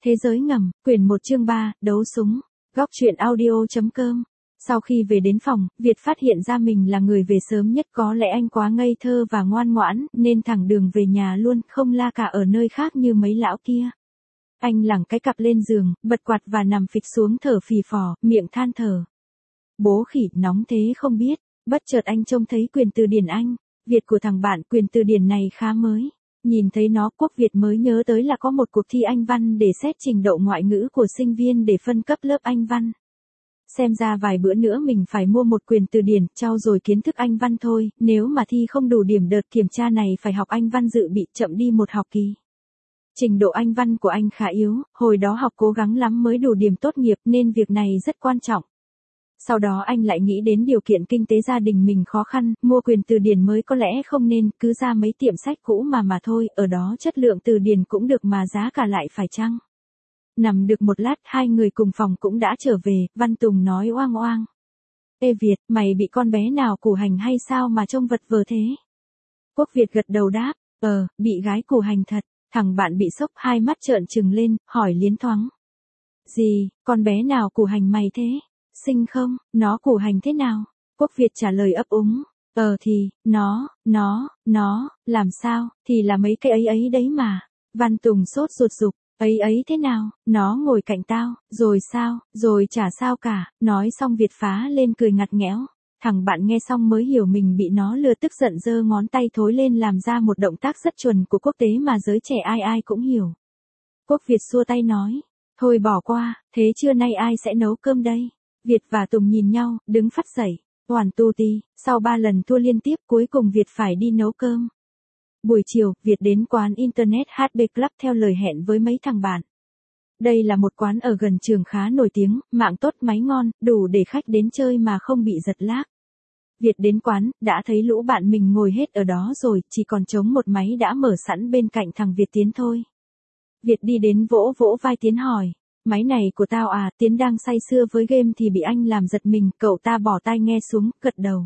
Thế giới ngầm, quyển 1 chương 3, đấu súng. Góc truyện audio.com. Sau khi về đến phòng, Việt phát hiện ra mình là người về sớm nhất, có lẽ anh quá ngây thơ và ngoan ngoãn, nên thẳng đường về nhà luôn, không la cả ở nơi khác như mấy lão kia. Anh lẳng cái cặp lên giường, bật quạt và nằm phịch xuống thở phì phò, miệng than thở. Bố khỉ, nóng thế không biết. Bất chợt anh trông thấy quyển từ điển Anh Việt của thằng bạn, quyển từ điển này khá mới. Nhìn thấy nó, Quốc Việt mới nhớ tới là có một cuộc thi Anh văn để xét trình độ ngoại ngữ của sinh viên để phân cấp lớp Anh văn. Xem ra vài bữa nữa mình phải mua một quyển từ điển, trau dồi kiến thức Anh văn thôi, nếu mà thi không đủ điểm đợt kiểm tra này phải học Anh văn dự bị, chậm đi một học kỳ. Trình độ Anh văn của anh khá yếu, hồi đó học cố gắng lắm mới đủ điểm tốt nghiệp nên việc này rất quan trọng. Sau đó anh lại nghĩ đến điều kiện kinh tế gia đình mình khó khăn, mua quyển từ điển mới có lẽ không nên, cứ ra mấy tiệm sách cũ mà thôi, ở đó chất lượng từ điển cũng được mà giá cả lại phải chăng. Nằm được một lát, hai người cùng phòng cũng đã trở về, Văn Tùng nói oang oang. Ê Việt, mày bị con bé nào củ hành hay sao mà trông vật vờ thế? Quốc Việt gật đầu đáp, bị gái củ hành thật. Thằng bạn bị sốc, hai mắt trợn trừng lên, hỏi liến thoáng. Gì, con bé nào củ hành mày thế? Xinh không, nó củ hành thế nào? Quốc Việt trả lời ấp úng. Thì, nó, làm sao, thì là mấy cái ấy đấy mà. Văn Tùng sốt ruột giục, ấy thế nào, nó ngồi cạnh tao, rồi sao, rồi chả sao cả, nói xong Việt phá lên cười ngặt nghẽo. Thằng bạn nghe xong mới hiểu mình bị nó lừa, tức giận giơ ngón tay thối lên làm ra một động tác rất chuẩn của quốc tế mà giới trẻ ai cũng hiểu. Quốc Việt xua tay nói, thôi bỏ qua, thế trưa nay ai sẽ nấu cơm đây? Việt và Tùng nhìn nhau, đứng phắt dậy, hoàn tu ti, sau 3 lần thua liên tiếp cuối cùng Việt phải đi nấu cơm. Buổi chiều, Việt đến quán Internet HB Club theo lời hẹn với mấy thằng bạn. Đây là một quán ở gần trường khá nổi tiếng, mạng tốt máy ngon, đủ để khách đến chơi mà không bị giật lag. Việt đến quán, đã thấy lũ bạn mình ngồi hết ở đó rồi, chỉ còn trống một máy đã mở sẵn bên cạnh thằng Việt Tiến thôi. Việt đi đến vỗ vỗ vai Tiến hỏi, máy này của tao à? Tiến đang say sưa với game thì bị anh làm giật mình, cậu ta bỏ tai nghe xuống, gật đầu.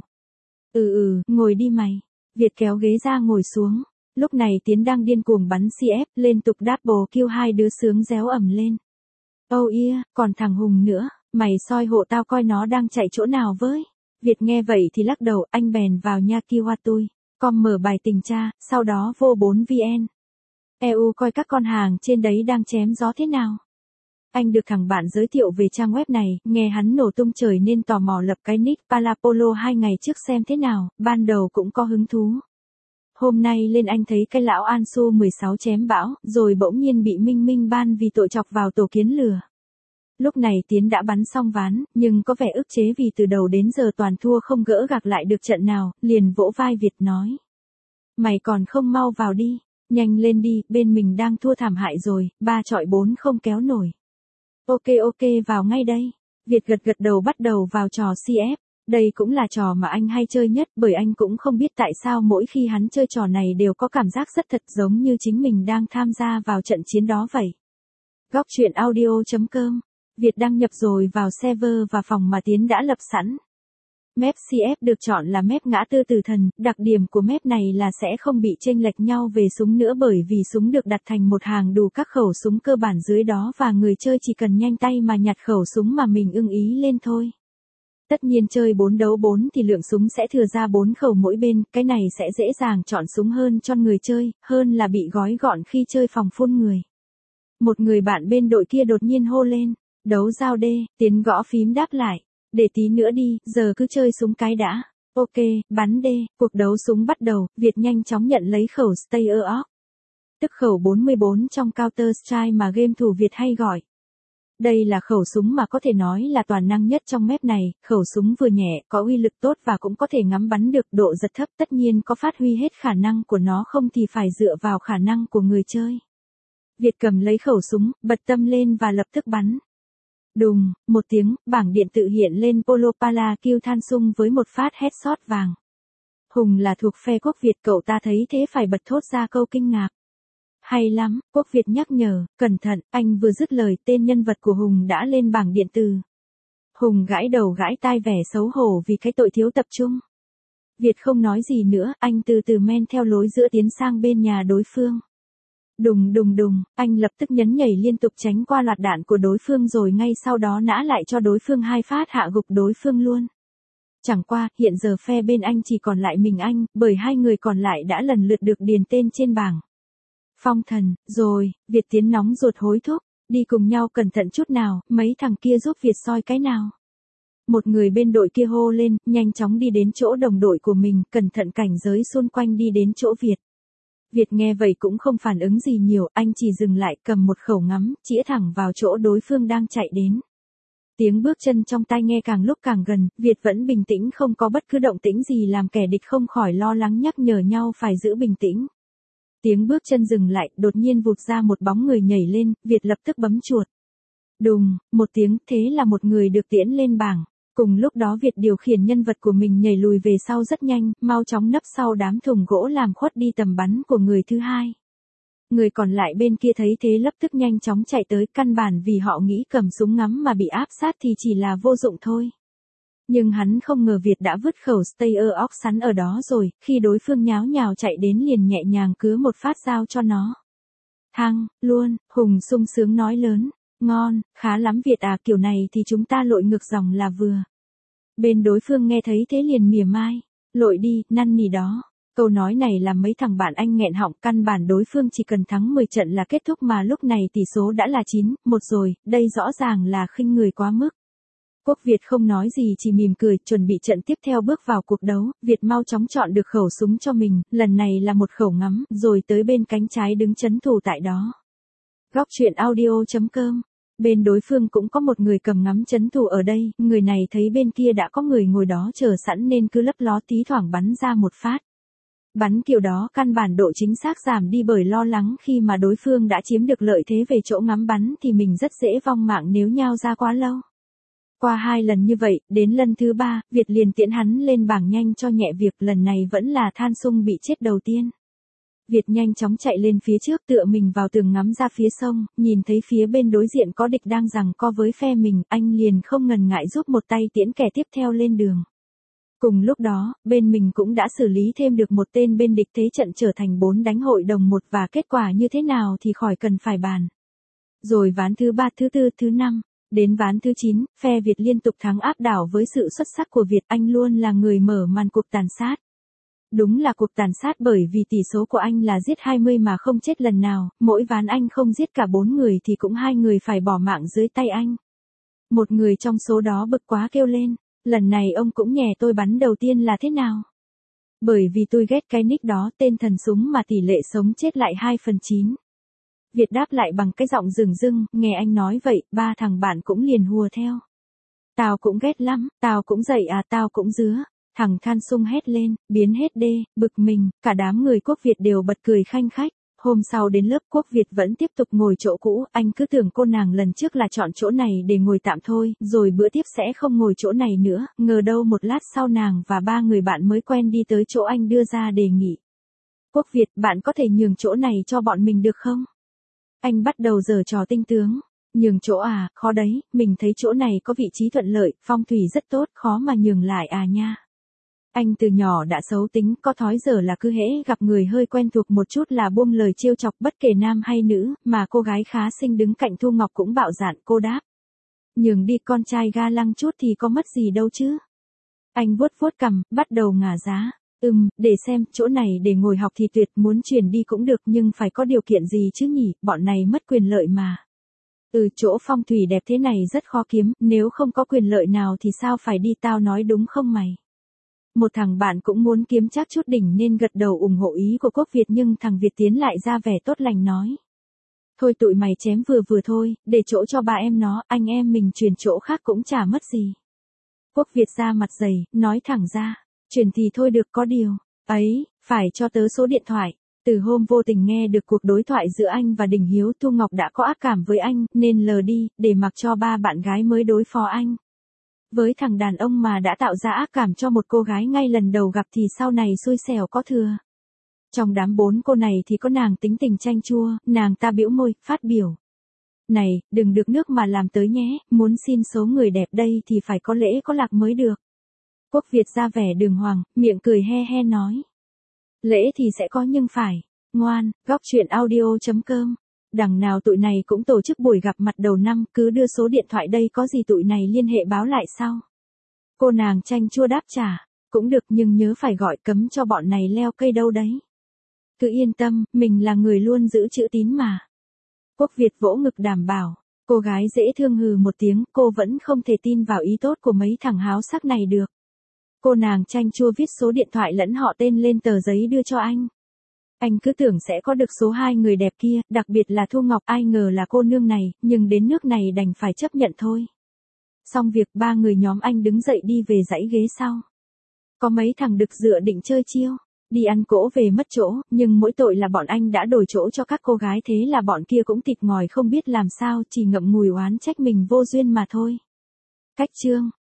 Ngồi đi mày. Việt kéo ghế ra ngồi xuống. Lúc này Tiến đang điên cuồng bắn CF, liên tục double kill, hai đứa sướng réo ầm lên. Oh yeah, còn thằng Hùng nữa, mày soi hộ tao coi nó đang chạy chỗ nào với. Việt nghe vậy thì lắc đầu, anh bèn vào nha Kiwatui, com mở bài tình tra, sau đó vô 4VN. EU coi các con hàng trên đấy đang chém gió thế nào. Anh được thằng bạn giới thiệu về trang web này, nghe hắn nổ tung trời nên tò mò lập cái nick Palapolo 2 ngày trước xem thế nào, ban đầu cũng có hứng thú. Hôm nay lên anh thấy cái lão Ansu 16 chém bão, rồi bỗng nhiên bị Minh ban vì tội chọc vào tổ kiến lừa. Lúc này Tiến đã bắn xong ván, nhưng có vẻ ức chế vì từ đầu đến giờ toàn thua không gỡ gạc lại được trận nào, liền vỗ vai Việt nói. Mày còn không mau vào đi, nhanh lên đi, bên mình đang thua thảm hại rồi, 3 chọi 4 không kéo nổi. Ok, vào ngay đây. Việt gật đầu bắt đầu vào trò CF. Đây cũng là trò mà anh hay chơi nhất, bởi anh cũng không biết tại sao mỗi khi hắn chơi trò này đều có cảm giác rất thật, giống như chính mình đang tham gia vào trận chiến đó vậy. Góc truyện audio.com. Việt đăng nhập rồi vào server và phòng mà Tiến đã lập sẵn. Map CF được chọn là map ngã tư tử thần, đặc điểm của map này là sẽ không bị chênh lệch nhau về súng nữa, bởi vì súng được đặt thành một hàng đủ các khẩu súng cơ bản dưới đó và người chơi chỉ cần nhanh tay mà nhặt khẩu súng mà mình ưng ý lên thôi. Tất nhiên chơi 4 đấu 4 thì lượng súng sẽ thừa ra 4 khẩu mỗi bên, cái này sẽ dễ dàng chọn súng hơn cho người chơi, hơn là bị gói gọn khi chơi phòng phun người. Một người bạn bên đội kia đột nhiên hô lên, đấu giao D, Tiến gõ phím đáp lại. Để tí nữa đi, giờ cứ chơi súng cái đã. Ok, bắn D, cuộc đấu súng bắt đầu, Việt nhanh chóng nhận lấy khẩu Stayer Off. Tức khẩu 44 trong Counter Strike mà game thủ Việt hay gọi. Đây là khẩu súng mà có thể nói là toàn năng nhất trong map này, khẩu súng vừa nhẹ, có uy lực tốt và cũng có thể ngắm bắn được, độ giật thấp, tất nhiên có phát huy hết khả năng của nó, không thì phải dựa vào khả năng của người chơi. Việt cầm lấy khẩu súng, bật tâm lên và lập tức bắn. Đùng, một tiếng, bảng điện tự hiện lên Polo Pala Kill Than Sung với một phát headshot vàng. Hùng là thuộc phe Quốc Việt, cậu ta thấy thế phải bật thốt ra câu kinh ngạc. Hay lắm, Quốc Việt nhắc nhở, cẩn thận, anh vừa dứt lời tên nhân vật của Hùng đã lên bảng điện tử. Hùng gãi đầu gãi tai vẻ xấu hổ vì cái tội thiếu tập trung. Việt không nói gì nữa, anh từ từ men theo lối giữa Tiến sang bên nhà đối phương. Đùng đùng đùng, anh lập tức nhấn nhảy liên tục tránh qua loạt đạn của đối phương rồi ngay sau đó nã lại cho đối phương 2 phát hạ gục đối phương luôn. Chẳng qua, hiện giờ phe bên anh chỉ còn lại mình anh, bởi 2 người còn lại đã lần lượt được điền tên trên bảng. Phong Thần, rồi, Việt Tiến nóng ruột hối thúc, đi cùng nhau cẩn thận chút nào, mấy thằng kia giúp Việt soi cái nào. Một người bên đội kia hô lên, nhanh chóng đi đến chỗ đồng đội của mình, cẩn thận cảnh giới xung quanh đi đến chỗ Việt. Việt nghe vậy cũng không phản ứng gì nhiều, anh chỉ dừng lại cầm một khẩu ngắm, chĩa thẳng vào chỗ đối phương đang chạy đến. Tiếng bước chân trong tai nghe càng lúc càng gần, Việt vẫn bình tĩnh không có bất cứ động tĩnh gì làm kẻ địch không khỏi lo lắng nhắc nhở nhau phải giữ bình tĩnh. Tiếng bước chân dừng lại, đột nhiên vụt ra một bóng người nhảy lên, Việt lập tức bấm chuột. Đùng, một tiếng, thế là một người được tiễn lên bảng. Cùng lúc đó Việt điều khiển nhân vật của mình nhảy lùi về sau rất nhanh, mau chóng nấp sau đám thùng gỗ làm khuất đi tầm bắn của người thứ hai. Người còn lại bên kia thấy thế lập tức nhanh chóng chạy tới, căn bản vì họ nghĩ cầm súng ngắm mà bị áp sát thì chỉ là vô dụng thôi. Nhưng hắn không ngờ Việt đã vứt khẩu Steyr óc sắn ở đó rồi, khi đối phương nháo nhào chạy đến liền nhẹ nhàng cứa một phát dao cho nó. Thăng, luôn, Hùng sung sướng nói lớn, ngon, khá lắm Việt à, kiểu này thì chúng ta lội ngược dòng là vừa. Bên đối phương nghe thấy thế liền mỉa mai, lội đi, năn nỉ đó. Câu nói này làm mấy thằng bạn anh nghẹn họng, căn bản đối phương chỉ cần thắng 10 trận là kết thúc mà lúc này tỷ số đã là 9-1 rồi, đây rõ ràng là khinh người quá mức. Quốc Việt không nói gì chỉ mỉm cười, chuẩn bị trận tiếp theo bước vào cuộc đấu, Việt mau chóng chọn được khẩu súng cho mình, lần này là một khẩu ngắm, rồi tới bên cánh trái đứng trấn thủ tại đó. Góc truyện audio.com. Bên đối phương cũng có một người cầm ngắm trấn thủ ở đây, người này thấy bên kia đã có người ngồi đó chờ sẵn nên cứ lấp ló tí thoảng bắn ra một phát. Bắn kiểu đó căn bản độ chính xác giảm đi bởi lo lắng khi mà đối phương đã chiếm được lợi thế về chỗ ngắm bắn thì mình rất dễ vong mạng nếu nhao ra quá lâu. Qua 2 lần như vậy, đến lần thứ 3, Việt liền tiễn hắn lên bảng nhanh cho nhẹ việc, lần này vẫn là Than Sung bị chết đầu tiên. Việt nhanh chóng chạy lên phía trước tựa mình vào tường ngắm ra phía sông, nhìn thấy phía bên đối diện có địch đang giằng co với phe mình, anh liền không ngần ngại giúp một tay tiễn kẻ tiếp theo lên đường. Cùng lúc đó, bên mình cũng đã xử lý thêm được một tên bên địch, thế trận trở thành 4 đánh hội đồng 1 và kết quả như thế nào thì khỏi cần phải bàn. Rồi ván thứ 3, thứ 4, thứ 5, đến ván thứ 9, phe Việt liên tục thắng áp đảo với sự xuất sắc của Việt, anh luôn là người mở màn cuộc tàn sát. Đúng là cuộc tàn sát bởi vì tỷ số của anh là giết 20 mà không chết lần nào, mỗi ván anh không giết cả 4 người thì cũng 2 người phải bỏ mạng dưới tay anh. Một người trong số đó bực quá kêu lên, lần này ông cũng nhè tôi bắn đầu tiên là thế nào? Bởi vì tôi ghét cái nick đó, tên thần súng mà tỷ lệ sống chết lại 2/9. Việt đáp lại bằng cái giọng rừng rưng, nghe anh nói vậy, 3 thằng bạn cũng liền hùa theo. Tao cũng ghét lắm, tao cũng dậy à, tao cũng dứa. Thằng Than Sung hét lên, biến hết đê, bực mình, cả đám người Quốc Việt đều bật cười khanh khách. Hôm sau đến lớp Quốc Việt vẫn tiếp tục ngồi chỗ cũ, anh cứ tưởng cô nàng lần trước là chọn chỗ này để ngồi tạm thôi, rồi bữa tiếp sẽ không ngồi chỗ này nữa, ngờ đâu một lát sau nàng và 3 người bạn mới quen đi tới chỗ anh đưa ra đề nghị. Quốc Việt, bạn có thể nhường chỗ này cho bọn mình được không? Anh bắt đầu giở trò tinh tướng. Nhường chỗ à, khó đấy, mình thấy chỗ này có vị trí thuận lợi, phong thủy rất tốt, khó mà nhường lại à nha. Anh từ nhỏ đã xấu tính, có thói giờ là cứ hễ gặp người hơi quen thuộc một chút là buông lời trêu chọc bất kể nam hay nữ, mà cô gái khá xinh đứng cạnh Thu Ngọc cũng bạo dạn, cô đáp. Nhường đi, con trai ga lăng chút thì có mất gì đâu chứ. Anh vuốt vuốt cằm, bắt đầu ngả giá. Để xem, chỗ này để ngồi học thì tuyệt, muốn chuyển đi cũng được nhưng phải có điều kiện gì chứ nhỉ, bọn này mất quyền lợi mà. Chỗ phong thủy đẹp thế này rất khó kiếm, nếu không có quyền lợi nào thì sao phải đi, tao nói đúng không mày? Một thằng bạn cũng muốn kiếm chắc chút đỉnh nên gật đầu ủng hộ ý của Quốc Việt, nhưng thằng Việt Tiến lại ra vẻ tốt lành nói. Thôi tụi mày chém vừa vừa thôi, để chỗ cho ba em nó, anh em mình chuyển chỗ khác cũng chả mất gì. Quốc Việt ra mặt dày, nói thẳng ra, chuyển thì thôi được, có điều, ấy, phải cho tớ số điện thoại. Từ hôm vô tình nghe được cuộc đối thoại giữa anh và Đình Hiếu, Thu Ngọc đã có ác cảm với anh, nên lờ đi, để mặc cho 3 bạn gái mới đối phó anh. Với thằng đàn ông mà đã tạo ra ác cảm cho một cô gái ngay lần đầu gặp thì sau này xui xẻo có thừa. Trong đám 4 cô này thì có nàng tính tình chanh chua, nàng ta bĩu môi, phát biểu. Này, đừng được nước mà làm tới nhé, muốn xin số người đẹp đây thì phải có lễ có lạc mới được. Quốc Việt ra vẻ đường hoàng, miệng cười he he nói. Lễ thì sẽ có nhưng phải Ngoan, góc chuyện audio.com. Đằng nào tụi này cũng tổ chức buổi gặp mặt đầu năm, cứ đưa số điện thoại đây có gì tụi này liên hệ báo lại sau. Cô nàng chanh chua đáp trả, cũng được nhưng nhớ phải gọi cấm cho bọn này leo cây đâu đấy. Cứ yên tâm, mình là người luôn giữ chữ tín mà. Quốc Việt vỗ ngực đảm bảo, cô gái dễ thương hừ một tiếng, cô vẫn không thể tin vào ý tốt của mấy thằng háo sắc này được. Cô nàng chanh chua viết số điện thoại lẫn họ tên lên tờ giấy đưa cho anh. Anh cứ tưởng sẽ có được số 2 người đẹp kia, đặc biệt là Thu Ngọc, ai ngờ là cô nương này, nhưng đến nước này đành phải chấp nhận thôi. Xong việc, 3 người nhóm anh đứng dậy đi về dãy ghế sau. Có mấy thằng đực dựa định chơi chiêu, đi ăn cỗ về mất chỗ, nhưng mỗi tội là bọn anh đã đổi chỗ cho các cô gái, thế là bọn kia cũng thịt ngòi không biết làm sao, chỉ ngậm ngùi oán trách mình vô duyên mà thôi. Cách chương